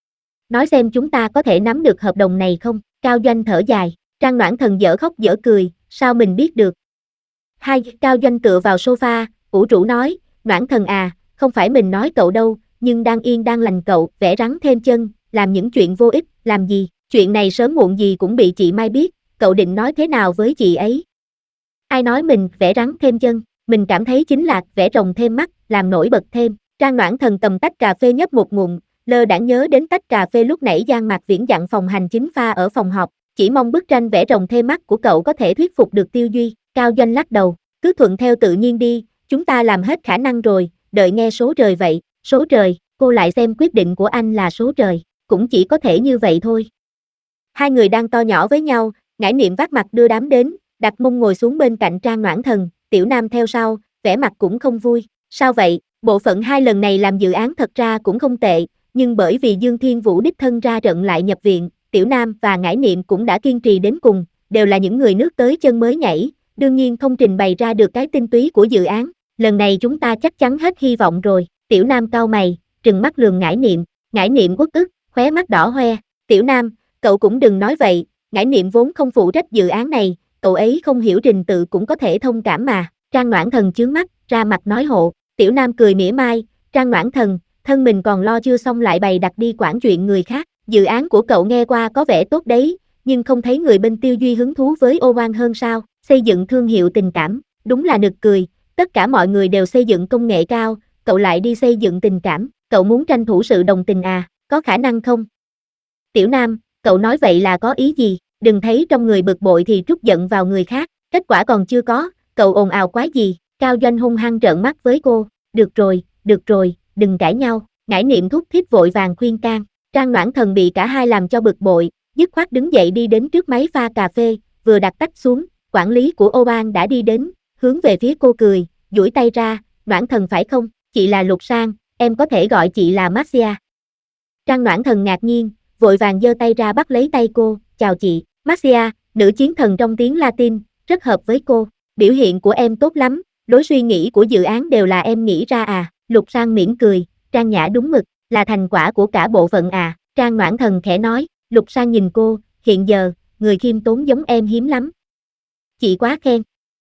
Nói xem chúng ta có thể nắm được hợp đồng này không? Cao Doanh thở dài, Trang Noãn Thần dở khóc dở cười, sao mình biết được? Hai, Cao Doanh tựa vào sofa, ủ rũ nói, Noãn Thần à, không phải mình nói cậu đâu, nhưng đang yên đang lành cậu, vẽ rắn thêm chân, làm những chuyện vô ích, làm gì? Chuyện này sớm muộn gì cũng bị chị Mai biết, cậu định nói thế nào với chị ấy? Ai nói mình vẽ rắn thêm chân, mình cảm thấy chính là vẽ rồng thêm mắt, làm nổi bật thêm. Trang Noãn Thần cầm tách cà phê nhấp một ngụm, lơ đãng nhớ đến tách cà phê lúc nãy Giang Mạc Viễn dặn phòng hành chính pha ở phòng họp, chỉ mong bức tranh vẽ rồng thêm mắt của cậu có thể thuyết phục được Tiêu Duy. Cao Doanh lắc đầu, cứ thuận theo tự nhiên đi, chúng ta làm hết khả năng rồi, đợi nghe số trời vậy. Số trời, cô lại xem quyết định của anh là số trời, cũng chỉ có thể như vậy thôi. Hai người đang to nhỏ với nhau, Ngải Niệm vác mặt đưa đám đến, đặt mông ngồi xuống bên cạnh Trang Noãn Thần, Tiểu Nam theo sau, vẻ mặt cũng không vui. Sao vậy? Bộ phận hai lần này làm dự án thật ra cũng không tệ, nhưng bởi vì Dương Thiên Vũ đích thân ra trận lại nhập viện, Tiểu Nam và Ngải Niệm cũng đã kiên trì đến cùng, đều là những người nước tới chân mới nhảy, đương nhiên không trình bày ra được cái tinh túy của dự án. Lần này chúng ta chắc chắn hết hy vọng rồi. Tiểu Nam cau mày, trừng mắt lườm Ngải Niệm, Ngải Niệm uất ức, khóe mắt đỏ hoe. Tiểu Nam, cậu cũng đừng nói vậy, Ngải Niệm vốn không phụ trách dự án này, cậu ấy không hiểu trình tự cũng có thể thông cảm mà. Trang Noãn Thần chướng mắt, ra mặt nói hộ. Tiểu Nam cười mỉa mai, Trang Noãn Thần, thân mình còn lo chưa xong lại bày đặt đi quản chuyện người khác. Dự án của cậu nghe qua có vẻ tốt đấy, nhưng không thấy người bên Tiêu Duy hứng thú với ô quan hơn sao? Xây dựng thương hiệu tình cảm, đúng là nực cười, tất cả mọi người đều xây dựng công nghệ cao, cậu lại đi xây dựng tình cảm, cậu muốn tranh thủ sự đồng tình à, có khả năng không? Tiểu Nam, cậu nói vậy là có ý gì? Đừng thấy trong người bực bội thì trút giận vào người khác, kết quả còn chưa có, cậu ồn ào quái gì? Cao Doanh hung hăng trợn mắt với cô, được rồi, được rồi, đừng cãi nhau. Ngải Niệm thúc thiết vội vàng khuyên can. Trang Noãn Thần bị cả hai làm cho bực bội, dứt khoát đứng dậy đi đến trước máy pha cà phê, vừa đặt tách xuống, quản lý của Ô Ban đã đi đến, hướng về phía cô cười, duỗi tay ra, Noãn Thần phải không? Chị là Lục Sang, em có thể gọi chị là Marcia. Trang Noãn Thần ngạc nhiên, vội vàng giơ tay ra bắt lấy tay cô, chào chị. Marcia, nữ chiến thần trong tiếng Latin, rất hợp với cô. Biểu hiện của em tốt lắm, lối suy nghĩ của dự án đều là em nghĩ ra à. Lục Sang mỉm cười, Trang Nhã đúng mực, là thành quả của cả bộ phận à. Trang Noãn Thần khẽ nói, Lục Sang nhìn cô, hiện giờ, người khiêm tốn giống em hiếm lắm. Chị quá khen.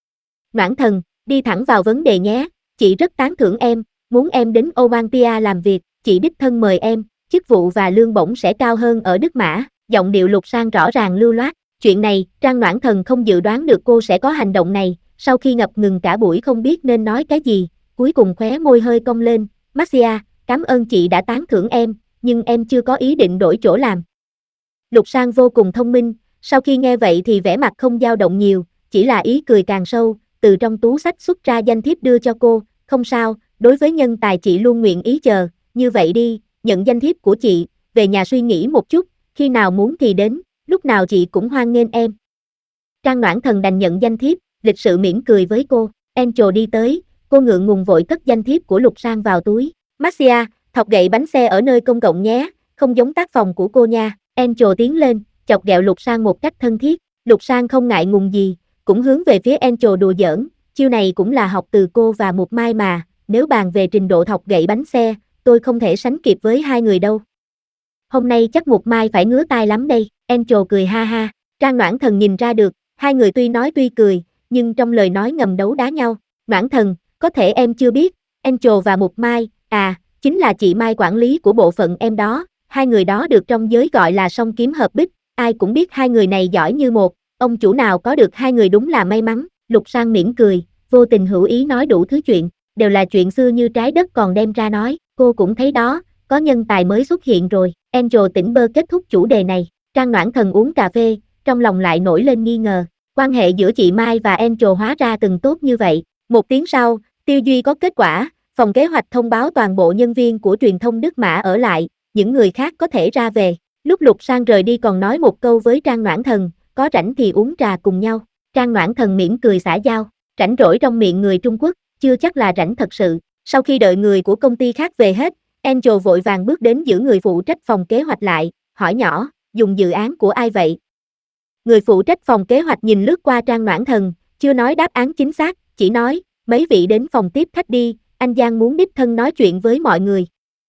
Noãn Thần, đi thẳng vào vấn đề nhé, chị rất tán thưởng em, muốn em đến Olympia làm việc, chị đích thân mời em, chức vụ và lương bổng sẽ cao hơn ở Đức Mã. Giọng điệu Lục Sang rõ ràng lưu loát, chuyện này, Trang Noãn Thần không dự đoán được cô sẽ có hành động này, sau khi ngập ngừng cả buổi không biết nên nói cái gì, cuối cùng khóe môi hơi cong lên, Marcia, cảm ơn chị đã tán thưởng em, nhưng em chưa có ý định đổi chỗ làm. Lục Sang vô cùng thông minh, sau khi nghe vậy thì vẻ mặt không dao động nhiều, chỉ là ý cười càng sâu, từ trong túi xách xuất ra danh thiếp đưa cho cô, không sao, đối với nhân tài chị luôn nguyện ý chờ, như vậy đi, nhận danh thiếp của chị, về nhà suy nghĩ một chút, khi nào muốn thì đến, lúc nào chị cũng hoan nghênh em. Trang Noãn Thần đành nhận danh thiếp, lịch sự mỉm cười với cô, Angel đi tới, cô ngượng ngùng vội cất danh thiếp của Lục Sang vào túi. Marcia, thọc gậy bánh xe ở nơi công cộng nhé, không giống tác phòng của cô nha. Angel tiến lên, chọc ghẹo Lục Sang một cách thân thiết, Lục Sang không ngại ngùng gì, cũng hướng về phía Angel đùa giỡn, chiêu này cũng là học từ cô và Mục Mai mà, nếu bàn về trình độ thọc gậy bánh xe, tôi không thể sánh kịp với hai người đâu. Hôm nay chắc Mục Mai phải ngứa tai lắm đây. Angel cười ha ha, Trang Noãn Thần nhìn ra được, hai người tuy nói tuy cười, nhưng trong lời nói ngầm đấu đá nhau. Noãn Thần, có thể em chưa biết, Angel và Mục Mai, à, chính là chị Mai quản lý của bộ phận em đó, hai người đó được trong giới gọi là song kiếm hợp bích, ai cũng biết hai người này giỏi như một, ông chủ nào có được hai người đúng là may mắn. Lục Sang mỉm cười, vô tình hữu ý nói đủ thứ chuyện, đều là chuyện xưa như trái đất còn đem ra nói, cô cũng thấy đó, có nhân tài mới xuất hiện rồi. Angel tỉnh bơ kết thúc chủ đề này, Trang Noãn Thần uống cà phê, trong lòng lại nổi lên nghi ngờ, quan hệ giữa chị Mai và Angel hóa ra từng tốt như vậy. Một tiếng sau, Tiêu Duy có kết quả, phòng kế hoạch thông báo toàn bộ nhân viên của truyền thông Đức Mã ở lại, những người khác có thể ra về. Lúc Lục Sang rời đi còn nói một câu với Trang Noãn Thần, có rảnh thì uống trà cùng nhau. Trang Noãn Thần mỉm cười xã giao, Rảnh rỗi trong miệng người Trung Quốc, chưa chắc là rảnh thật sự. Sau khi đợi người của công ty khác về hết, Angel vội vàng bước đến giữ người phụ trách phòng kế hoạch lại, hỏi nhỏ, dùng dự án của ai vậy? Người phụ trách phòng kế hoạch nhìn lướt qua Trang Noãn Thần, chưa nói đáp án chính xác, chỉ nói, mấy vị đến phòng tiếp khách đi, anh Giang muốn đích thân nói chuyện với mọi người.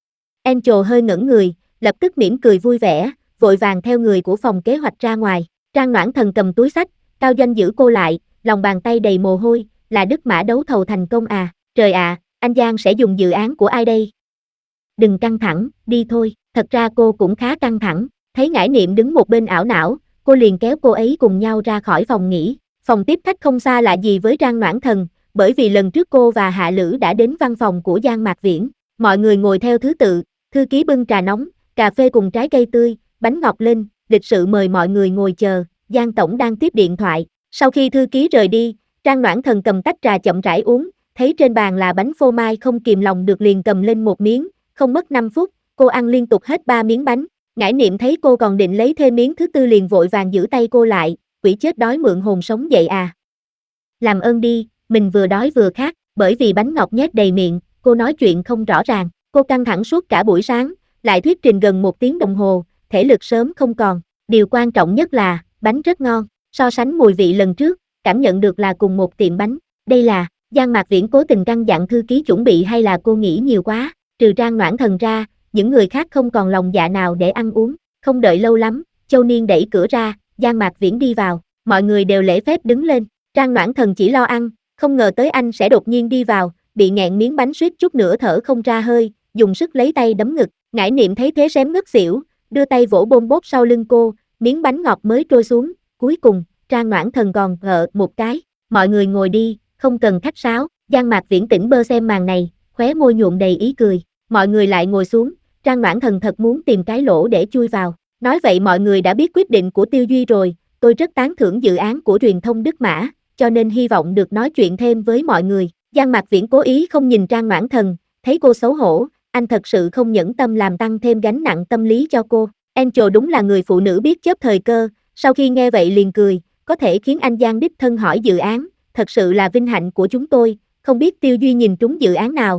Angel hơi ngẩn người, lập tức mỉm cười vui vẻ, vội vàng theo người của phòng kế hoạch ra ngoài. Trang Noãn Thần cầm túi xách, Cao Doanh giữ cô lại, lòng bàn tay đầy mồ hôi, là Đức Mã đấu thầu thành công à, trời ạ, à, anh Giang sẽ dùng dự án của ai đây? Đừng căng thẳng, đi thôi, thật ra cô cũng khá căng thẳng, thấy Ngải Niệm đứng một bên ảo não, cô liền kéo cô ấy cùng nhau ra khỏi phòng nghỉ. Phòng tiếp khách không xa lạ gì với Trang Noãn Thần, bởi vì lần trước cô và Hạ Lữ đã đến văn phòng của Giang Mạc Viễn, mọi người ngồi theo thứ tự, thư ký bưng trà nóng, cà phê cùng trái cây tươi, bánh ngọt lên, lịch sự mời mọi người ngồi chờ, Giang Tổng đang tiếp điện thoại. Sau khi thư ký rời đi, Trang Noãn Thần cầm tách trà chậm rãi uống, thấy trên bàn là bánh phô mai không kìm lòng được liền cầm lên một miếng, không mất năm phút, cô ăn liên tục hết ba miếng bánh. Ngải Niệm thấy cô còn định lấy thêm miếng thứ tư liền vội vàng giữ tay cô lại, quỷ chết đói mượn hồn sống dậy à. Làm ơn đi, mình vừa đói vừa khát, bởi vì bánh ngọt nhét đầy miệng, cô nói chuyện không rõ ràng, cô căng thẳng suốt cả buổi sáng, lại thuyết trình gần một tiếng đồng hồ, thể lực sớm không còn, điều quan trọng nhất là, bánh rất ngon, so sánh mùi vị lần trước, cảm nhận được là cùng một tiệm bánh, đây là, Giang Mạc Viễn cố tình căn dặn thư ký chuẩn bị hay là cô nghĩ nhiều quá, trừ Trang Noãn Thần ra, những người khác không còn lòng dạ nào để ăn uống, không đợi lâu lắm, Châu Niên đẩy cửa ra, Giang Mạc Viễn đi vào, mọi người đều lễ phép đứng lên, Trang Noãn Thần chỉ lo ăn, không ngờ tới anh sẽ đột nhiên đi vào, bị nghẹn miếng bánh suýt chút nữa thở không ra hơi, dùng sức lấy tay đấm ngực, Ngải Niệm thấy thế xém ngất xỉu, đưa tay vỗ bôm bốp sau lưng cô, miếng bánh ngọt mới trôi xuống, cuối cùng, Trang Noãn Thần gòn gợ một cái, mọi người ngồi đi, không cần khách sáo, Giang Mạc Viễn tỉnh bơ xem màn này, khóe môi nhuộm đầy ý cười, mọi người lại ngồi xuống, Trang Noãn Thần thật muốn tìm cái lỗ để chui vào, nói vậy mọi người đã biết quyết định của Tiêu Duy rồi, tôi rất tán thưởng dự án của truyền thông Đức Mã, cho nên hy vọng được nói chuyện thêm với mọi người. Giang Mạc Viễn cố ý không nhìn Trang Noãn Thần, thấy cô xấu hổ, anh thật sự không nhẫn tâm làm tăng thêm gánh nặng tâm lý cho cô. Angel đúng là người phụ nữ biết chớp thời cơ, sau khi nghe vậy liền cười, có thể khiến anh Giang đích thân hỏi dự án, thật sự là vinh hạnh của chúng tôi, không biết Tiêu Duy nhìn trúng dự án nào.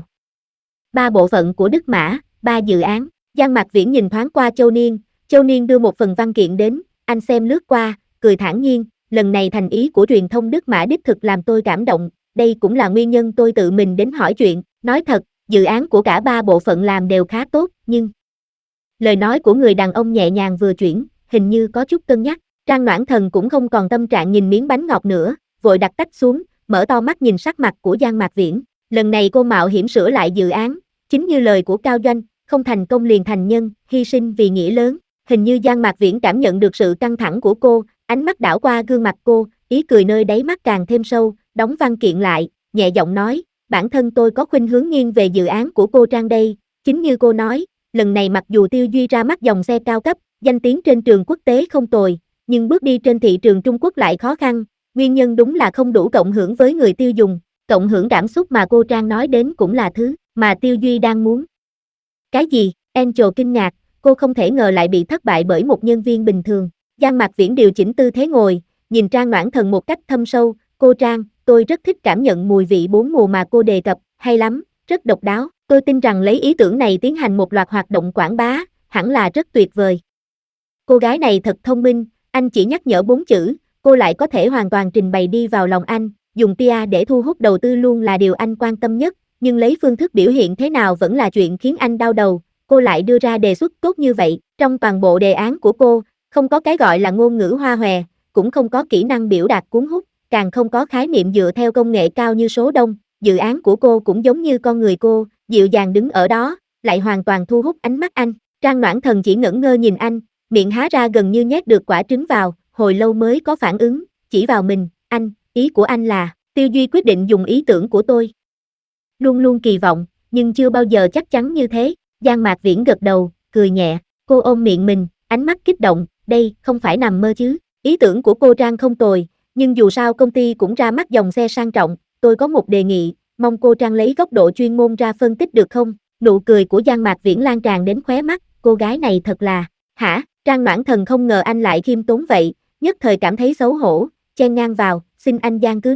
Ba bộ phận của Đức Mã, ba dự án, Giang Mạc Viễn nhìn thoáng qua Châu Niên, Châu Niên đưa một phần văn kiện đến, anh xem lướt qua, cười thản nhiên, lần này thành ý của truyền thông Đức Mã đích thực làm tôi cảm động, đây cũng là nguyên nhân tôi tự mình đến hỏi chuyện, nói thật, dự án của cả ba bộ phận làm đều khá tốt, nhưng... Lời nói của người đàn ông nhẹ nhàng vừa chuyển, hình như có chút cân nhắc, Trang Noãn Thần cũng không còn tâm trạng nhìn miếng bánh ngọt nữa, vội đặt tách xuống, mở to mắt nhìn sắc mặt của Giang Mạc Viễn, lần này cô mạo hiểm sửa lại dự án, chính như lời của Cao Doanh, không thành công liền thành nhân, hy sinh vì nghĩa lớn, hình như Giang Mạc Viễn cảm nhận được sự căng thẳng của cô, ánh mắt đảo qua gương mặt cô, ý cười nơi đáy mắt càng thêm sâu, đóng văn kiện lại, nhẹ giọng nói, bản thân tôi có khuynh hướng nghiêng về dự án của cô Trang đây, chính như cô nói, lần này mặc dù Tiêu Duy ra mắt dòng xe cao cấp, danh tiếng trên trường quốc tế không tồi, nhưng bước đi trên thị trường Trung Quốc lại khó khăn, nguyên nhân đúng là không đủ cộng hưởng với người tiêu dùng, cộng hưởng cảm xúc mà cô Trang nói đến cũng là thứ mà Tiêu Duy đang muốn. Cái gì? Angel kinh ngạc, cô không thể ngờ lại bị thất bại bởi một nhân viên bình thường. Giang Mạc Viễn điều chỉnh tư thế ngồi, nhìn Trang Noãn Thần một cách thâm sâu, cô Trang, tôi rất thích cảm nhận mùi vị bốn mùa mà cô đề cập, hay lắm, rất độc đáo, tôi tin rằng lấy ý tưởng này tiến hành một loạt hoạt động quảng bá, hẳn là rất tuyệt vời. Cô gái này thật thông minh, anh chỉ nhắc nhở bốn chữ, cô lại có thể hoàn toàn trình bày đi vào lòng anh, dùng pê e để thu hút đầu tư luôn là điều anh quan tâm nhất, nhưng lấy phương thức biểu hiện thế nào vẫn là chuyện khiến anh đau đầu, cô lại đưa ra đề xuất tốt như vậy, trong toàn bộ đề án của cô, không có cái gọi là ngôn ngữ hoa hòe, cũng không có kỹ năng biểu đạt cuốn hút, càng không có khái niệm dựa theo công nghệ cao như số đông, dự án của cô cũng giống như con người cô, dịu dàng đứng ở đó, lại hoàn toàn thu hút ánh mắt anh. Trang Noãn Thần chỉ ngẩn ngơ nhìn anh, miệng há ra gần như nhét được quả trứng vào, hồi lâu mới có phản ứng, chỉ vào mình, anh, ý của anh là, Tiêu Duy quyết định dùng ý tưởng của tôi. Luôn luôn kỳ vọng, nhưng chưa bao giờ chắc chắn như thế, Giang Mạc Viễn gật đầu, cười nhẹ, cô ôm miệng mình, ánh mắt kích động, đây, không phải nằm mơ chứ, ý tưởng của cô Trang không tồi, nhưng dù sao công ty cũng ra mắt dòng xe sang trọng, tôi có một đề nghị, mong cô Trang lấy góc độ chuyên môn ra phân tích được không? Nụ cười của Giang Mạc Viễn lan tràn đến khóe mắt, cô gái này thật là, hả? Trang Noãn Thần không ngờ anh lại khiêm tốn vậy, nhất thời cảm thấy xấu hổ, chen ngang vào, xin anh Giang cứ nói,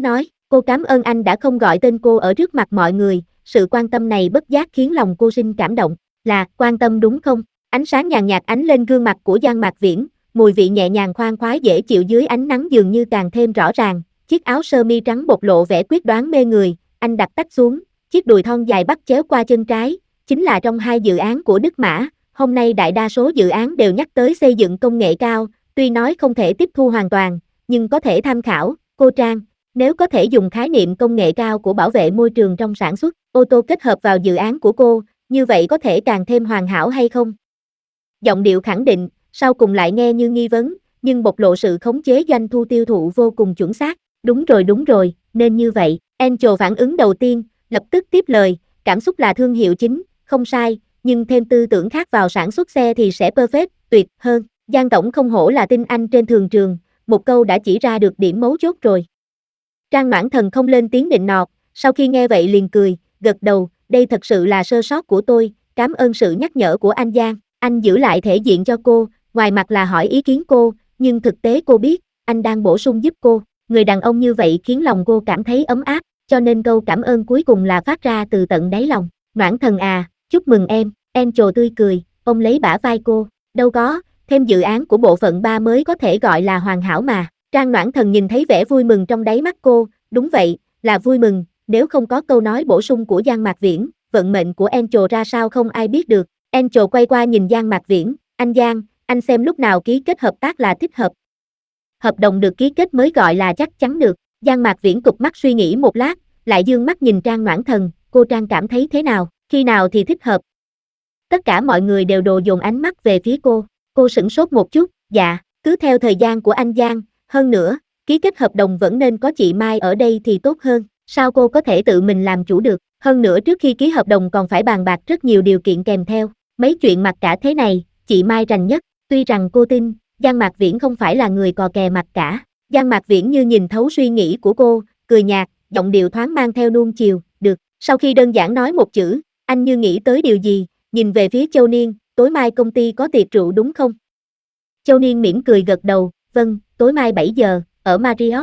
Cô cảm ơn anh đã không gọi tên cô ở trước mặt mọi người, sự quan tâm này bất giác khiến lòng cô sinh cảm động. Là, quan tâm đúng không? Ánh sáng nhàn nhạt ánh lên gương mặt của Giang Mạc Viễn, mùi vị nhẹ nhàng khoan khoái dễ chịu dưới ánh nắng dường như càng thêm rõ ràng. Chiếc áo sơ mi trắng bộc lộ vẻ quyết đoán mê người, anh đặt tách xuống, chiếc đùi thon dài bắt chéo qua chân trái, chính là trong hai dự án của Đức Mã. Hôm nay đại đa số dự án đều nhắc tới xây dựng công nghệ cao, tuy nói không thể tiếp thu hoàn toàn, nhưng có thể tham khảo. Cô Trang, nếu có thể dùng khái niệm công nghệ cao của bảo vệ môi trường trong sản xuất ô tô kết hợp vào dự án của cô, như vậy có thể càng thêm hoàn hảo hay không? Giọng điệu khẳng định, sau cùng lại nghe như nghi vấn, nhưng bộc lộ sự khống chế doanh thu tiêu thụ vô cùng chuẩn xác. Đúng rồi đúng rồi, nên như vậy. Angel phản ứng đầu tiên, lập tức tiếp lời, cảm xúc là thương hiệu chính, không sai, nhưng thêm tư tưởng khác vào sản xuất xe thì sẽ perfect, tuyệt hơn. Giang Tổng không hổ là tin anh trên thường trường, một câu đã chỉ ra được điểm mấu chốt rồi. Trang Noãn Thần không lên tiếng định nọt, sau khi nghe vậy liền cười, gật đầu, đây thật sự là sơ sót của tôi, cảm ơn sự nhắc nhở của anh Giang. Anh giữ lại thể diện cho cô, ngoài mặt là hỏi ý kiến cô, nhưng thực tế cô biết, anh đang bổ sung giúp cô. Người đàn ông như vậy khiến lòng cô cảm thấy ấm áp, cho nên câu cảm ơn cuối cùng là phát ra từ tận đáy lòng. Noãn Thần à, chúc mừng em. Angel tươi cười, ông lấy bả vai cô. Đâu có, thêm dự án của bộ phận ba mới có thể gọi là hoàn hảo mà. Trang Noãn Thần nhìn thấy vẻ vui mừng trong đáy mắt cô, đúng vậy, là vui mừng, nếu không có câu nói bổ sung của Giang Mạc Viễn, vận mệnh của Angel ra sao không ai biết được. Angel quay qua nhìn Giang Mạc Viễn, anh Giang, anh xem lúc nào ký kết hợp tác là thích hợp. Hợp đồng được ký kết mới gọi là chắc chắn được. Giang Mạc Viễn cụp mắt suy nghĩ một lát, lại dương mắt nhìn Trang Noãn Thần, cô Trang cảm thấy thế nào, khi nào thì thích hợp. Tất cả mọi người đều đổ dồn ánh mắt về phía cô, cô sửng sốt một chút, dạ, cứ theo thời gian của anh Giang, hơn nữa, ký kết hợp đồng vẫn nên có chị Mai ở đây thì tốt hơn, sao cô có thể tự mình làm chủ được, hơn nữa trước khi ký hợp đồng còn phải bàn bạc rất nhiều điều kiện kèm theo, mấy chuyện mặc cả thế này, chị Mai rành nhất, tuy rằng cô tin, Giang Mạc Viễn không phải là người cò kè mặc cả. Giang Mạc Viễn như nhìn thấu suy nghĩ của cô, cười nhạt, giọng điệu thoáng mang theo nuông chiều, được. Sau khi đơn giản nói một chữ, anh như nghĩ tới điều gì, nhìn về phía Châu Niên, tối mai công ty có tiệc rượu đúng không? Châu Niên mỉm cười gật đầu, vâng, tối mai bảy giờ, ở Marriott.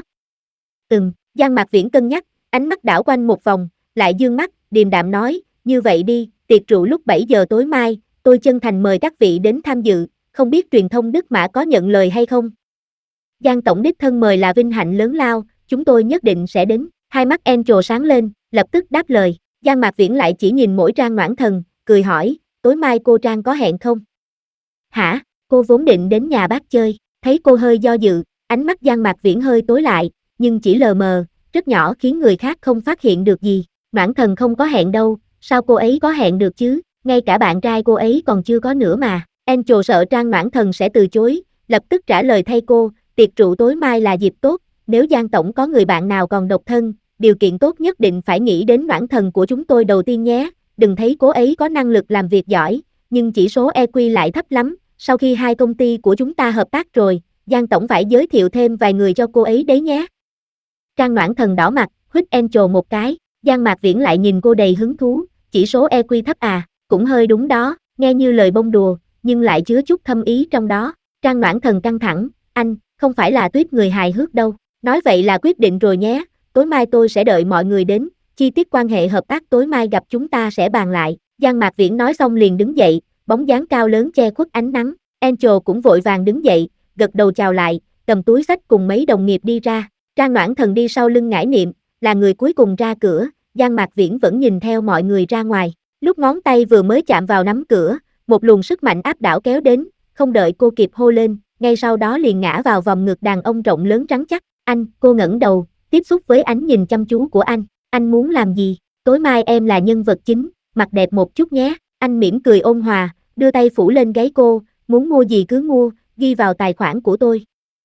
Ừm, Giang Mạc Viễn cân nhắc, ánh mắt đảo quanh một vòng, lại dương mắt, điềm đạm nói, như vậy đi, tiệc rượu lúc bảy giờ tối mai, tôi chân thành mời các vị đến tham dự, không biết truyền thông Đức Mã có nhận lời hay không? Giang Tổng đích thân mời là vinh hạnh lớn lao, chúng tôi nhất định sẽ đến. Hai mắt Angel sáng lên, lập tức đáp lời. Giang Mạc Viễn lại chỉ nhìn mỗi Trang Noãn Thần, cười hỏi, tối mai cô Trang có hẹn không? Hả, cô vốn định đến nhà bác chơi, thấy cô hơi do dự, ánh mắt Giang Mạc Viễn hơi tối lại, nhưng chỉ lờ mờ, rất nhỏ khiến người khác không phát hiện được gì. Noãn Thần không có hẹn đâu, sao cô ấy có hẹn được chứ, ngay cả bạn trai cô ấy còn chưa có nữa mà. Angel sợ Trang Noãn Thần sẽ từ chối, lập tức trả lời thay cô, tiệc rượu tối mai là dịp tốt, nếu Giang Tổng có người bạn nào còn độc thân, điều kiện tốt nhất định phải nghĩ đến Noãn Thần của chúng tôi đầu tiên nhé, đừng thấy cô ấy có năng lực làm việc giỏi, nhưng chỉ số e quy lại thấp lắm, sau khi hai công ty của chúng ta hợp tác rồi, Giang Tổng phải giới thiệu thêm vài người cho cô ấy đấy nhé. Trang Noãn Thần đỏ mặt, huýt Angel một cái, Giang Mạc Viễn lại nhìn cô đầy hứng thú, chỉ số e quy thấp à, cũng hơi đúng đó, nghe như lời bông đùa, nhưng lại chứa chút thâm ý trong đó. Trang Noãn Thần căng thẳng, anh, không phải là Tuyết người hài hước đâu, nói vậy là quyết định rồi nhé, tối mai tôi sẽ đợi mọi người đến, chi tiết quan hệ hợp tác tối mai gặp chúng ta sẽ bàn lại. Giang Mạc Viễn nói xong liền đứng dậy, bóng dáng cao lớn che khuất ánh nắng, Angel cũng vội vàng đứng dậy, gật đầu chào lại, cầm túi xách cùng mấy đồng nghiệp đi ra. Trang Noãn Thần đi sau lưng Ngải Niệm, là người cuối cùng ra cửa, Giang Mạc Viễn vẫn nhìn theo mọi người ra ngoài, lúc ngón tay vừa mới chạm vào nắm cửa, một luồng sức mạnh áp đảo kéo đến, không đợi cô kịp hô lên, ngay sau đó liền ngã vào vòng ngực đàn ông rộng lớn rắn chắc. Anh, cô ngẩng đầu, tiếp xúc với ánh nhìn chăm chú của anh, anh muốn làm gì? Tối mai em là nhân vật chính, mặc đẹp một chút nhé. Anh mỉm cười ôn hòa, đưa tay phủ lên gáy cô, muốn mua gì cứ mua, ghi vào tài khoản của tôi.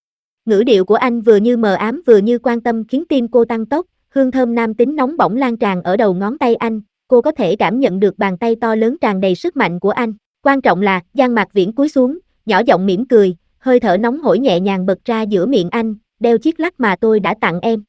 Ngữ điệu của anh vừa như mờ ám vừa như quan tâm khiến tim cô tăng tốc, hương thơm nam tính nóng bỏng lan tràn ở đầu ngón tay anh, cô có thể cảm nhận được bàn tay to lớn tràn đầy sức mạnh của anh. Quan trọng là, Giang Mạc Viễn cúi xuống, nhỏ giọng mỉm cười, hơi thở nóng hổi nhẹ nhàng bật ra giữa miệng anh, đeo chiếc lắc mà tôi đã tặng em.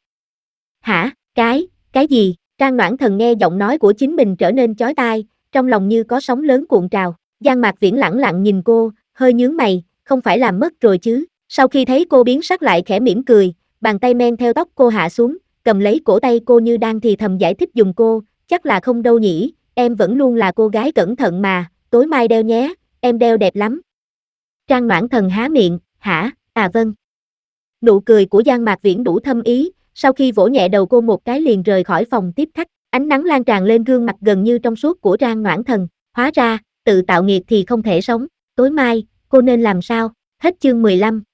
Hả, cái, cái gì? Trang Noãn Thần nghe giọng nói của chính mình trở nên chói tai, trong lòng như có sóng lớn cuộn trào. Giang Mạc Viễn lẳng lặng nhìn cô, hơi nhướng mày, không phải làm mất rồi chứ? Sau khi thấy cô biến sắc lại khẽ mỉm cười, bàn tay men theo tóc cô hạ xuống, cầm lấy cổ tay cô như đang thì thầm giải thích giùm cô, chắc là không đâu nhỉ, em vẫn luôn là cô gái cẩn thận mà, tối mai đeo nhé, em đeo đẹp lắm. Trang Noãn Thần há miệng, hả, à vâng. Nụ cười của Giang Mạc Viễn đủ thâm ý, sau khi vỗ nhẹ đầu cô một cái liền rời khỏi phòng tiếp khách, ánh nắng lan tràn lên gương mặt gần như trong suốt của Trang Noãn Thần, hóa ra, tự tạo nghiệp thì không thể sống, tối mai, cô nên làm sao, hết chương mười lăm.